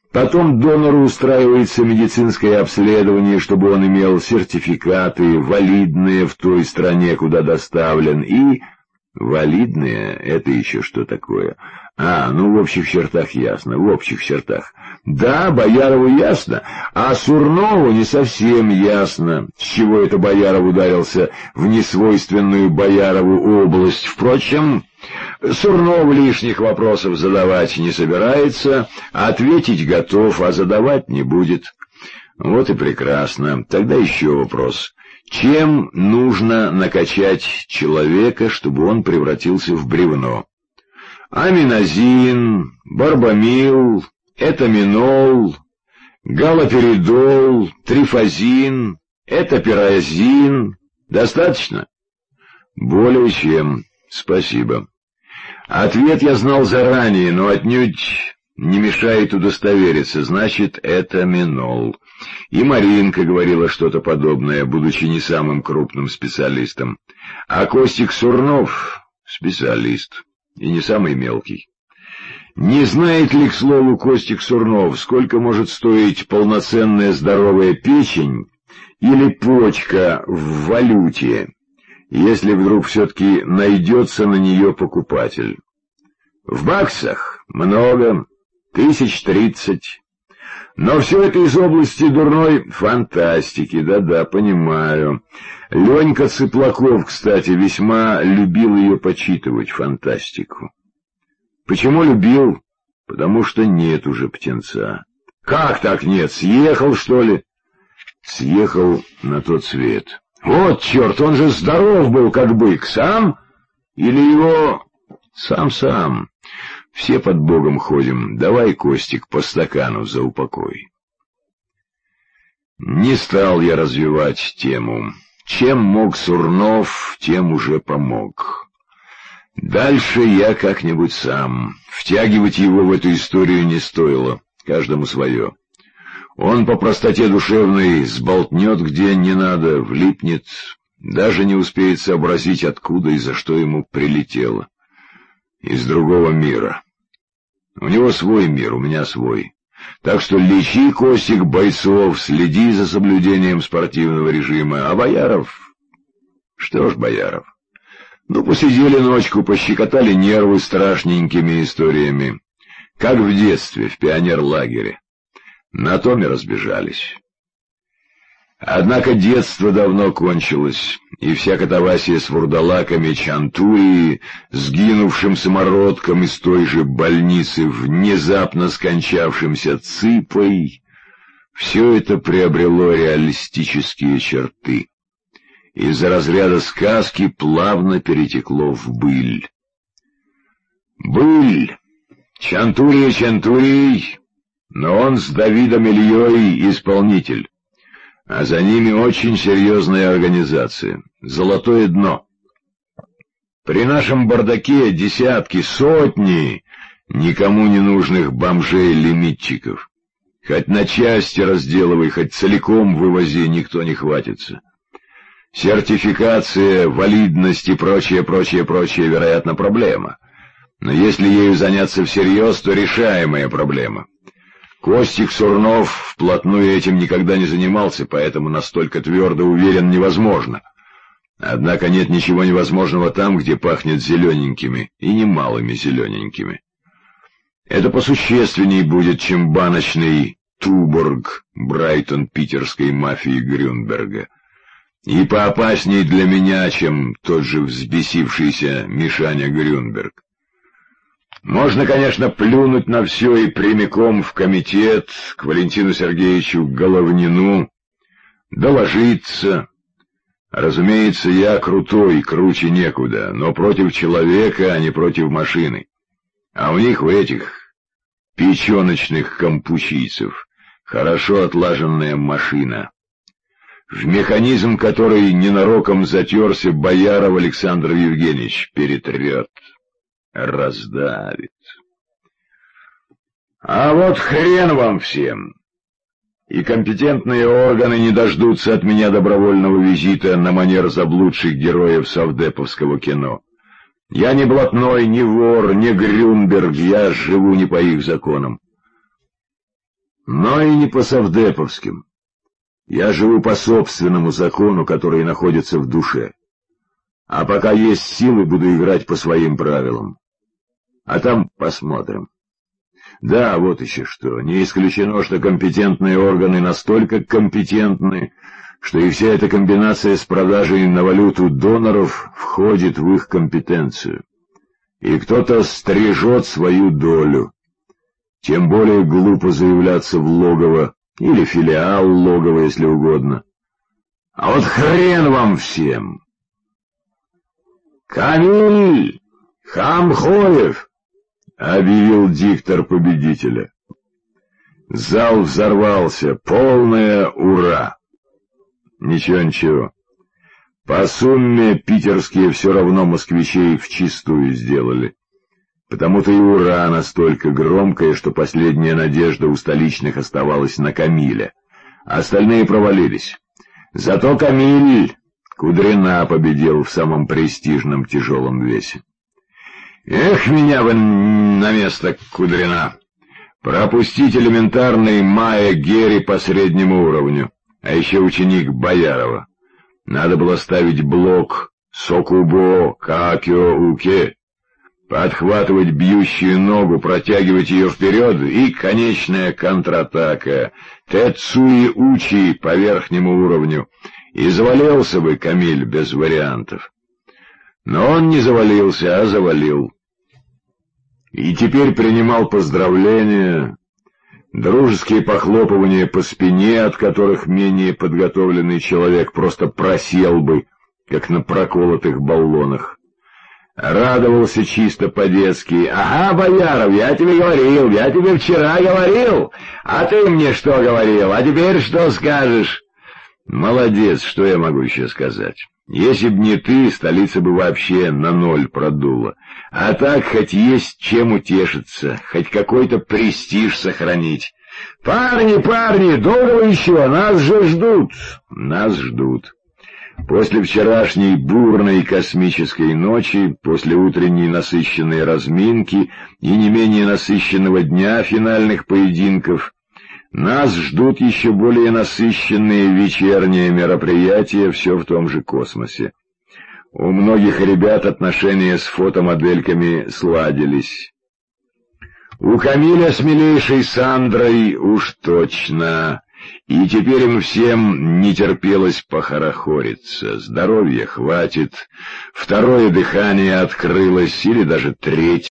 Потом донору устраивается медицинское обследование, чтобы он имел сертификаты, валидные в той стране, куда доставлен, и... Валидные — это еще что такое? Ну, в общих чертах ясно, в общих чертах. Да, Боярову ясно, а Сурнову не совсем ясно, с чего это Бояров ударился в несвойственную Боярову область. Впрочем, Сурнов лишних вопросов задавать не собирается, ответить готов, а задавать не будет. Вот и прекрасно. Тогда еще вопрос. Чем нужно накачать человека, чтобы он превратился в бревно? Аминозин, барбамил, этаминол, галоперидол, трифазин, этапирозин. Достаточно? Более чем. Спасибо. Ответ я знал заранее, но отнюдь не мешает удостовериться. Значит, этаминол. И Маринка говорила что-то подобное, будучи не самым крупным специалистом. А Костик Сурнов — специалист, и не самый мелкий. Не знает ли, к слову, Костик Сурнов, сколько может стоить полноценная здоровая печень или почка в валюте, если вдруг все-таки найдется на нее покупатель? В баксах много, 1030. Но все это из области дурной фантастики, да-да, понимаю. Ленька Цыплаков, кстати, весьма любил ее почитывать, фантастику. Почему любил? Потому что нет уже птенца. Как так нет? Съехал, что ли? Съехал на тот свет. Вот черт, он же здоров был, как бык. Сам? Или его... Сам. Все под Богом ходим. Давай, Костик, по стакану за упокой. Не стал я развивать тему. Чем мог Сурнов, тем уже помог. Дальше я как-нибудь сам. Втягивать его в эту историю не стоило. Каждому свое. Он по простоте душевной сболтнет где не надо, влипнет, даже не успеет сообразить, откуда и за что ему прилетело. Из другого мира. У него свой мир, у меня свой. Так что лечи, Костик, бойцов, следи за соблюдением спортивного режима. А Бояров? Что ж, Бояров? Ну, посидели ночку, пощекотали нервы страшненькими историями. Как в детстве, в пионерлагере. На том и разбежались. Однако детство давно кончилось, и вся катавасия с вурдалаками Чантури, сгинувшим самородком из той же больницы, внезапно скончавшимся Цыпой, все это приобрело реалистические черты. Из-за разряда сказки плавно перетекло в быль. Быль! Чантурий, но он с Давидом Ильей исполнитель. А за ними очень серьезная организация. Золотое дно. При нашем бардаке десятки, сотни никому не нужных бомжей-лимитчиков. Хоть на части разделывай, хоть целиком вывози, никто не хватится. Сертификация, валидность и прочее, вероятно, проблема. Но если ею заняться всерьез, то решаемая проблема. Костик Сурнов вплотную этим никогда не занимался, поэтому настолько твердо уверен невозможно. Однако нет ничего невозможного там, где пахнет зелененькими, и немалыми зелененькими. Это посущественней будет, чем баночный Туборг Брайтон-питерской мафии Грюнберга. И поопасней для меня, чем тот же взбесившийся Мишаня Грюнберг. Можно, конечно, плюнуть на все и прямиком в комитет к Валентину Сергеевичу Головнину, доложиться. Разумеется, я крутой, круче некуда, но против человека, а не против машины. А у них, у этих печеночных кампучийцев, хорошо отлаженная машина, в механизм которой ненароком затерся Бояров Александр Евгеньевич, перетрет. Раздавит. А вот хрен вам всем. И компетентные органы не дождутся от меня добровольного визита на манер заблудших героев совдеповского кино. Я не блатной, не вор, не Грюнберг, я живу не по их законам. но и не по совдеповским. Я живу по собственному закону, который находится в душе. А пока есть силы, буду играть по своим правилам. А там посмотрим. Да, вот еще что. Не исключено, что компетентные органы настолько компетентны, что и вся эта комбинация с продажей на валюту доноров входит в их компетенцию. И кто-то стрижет свою долю. Тем более глупо заявляться в логово, или филиал логова, если угодно. А вот хрен вам всем! «Камиль Хамхоев!» — объявил диктор победителя. Зал взорвался, полное ура! Ничего. По сумме питерские все равно москвичей вчистую сделали. Потому-то и ура настолько громкое, что последняя надежда у столичных оставалась на Камиля. Остальные провалились. Зато Камиль Кудрина победил в самом престижном тяжелом весе. Эх, меня бы на место Кудрина! Пропустить элементарный Майя Герри по среднему уровню, а еще ученик Боярова. Надо было ставить блок Сокубо Какё-Уке, подхватывать бьющую ногу, протягивать ее вперед, и конечная контратака Тэцуи Учи по верхнему уровню. И завалился бы Камиль без вариантов. Но он не завалился, а завалил. И теперь принимал поздравления, дружеские похлопывания по спине, от которых менее подготовленный человек просто просел бы, как на проколотых баллонах. Радовался чисто по-детски. «Ага, Бояров, я тебе говорил, я тебе вчера говорил, а ты мне что говорил, а теперь что скажешь?» «Молодец, что я могу еще сказать? Если б не ты, столица бы вообще на ноль продула. А так хоть есть чем утешиться, хоть какой-то престиж сохранить. Парни, долго еще, нас же ждут!» «Нас ждут». После вчерашней бурной космической ночи, после утренней насыщенной разминки и не менее насыщенного дня финальных поединков, нас ждут еще более насыщенные вечерние мероприятия все в том же космосе. У многих ребят отношения с фотомодельками сладились. У Камиля с милейшей Сандрой уж точно. И теперь им всем не терпелось похорохориться. Здоровья хватит, второе дыхание открылось, или даже третье.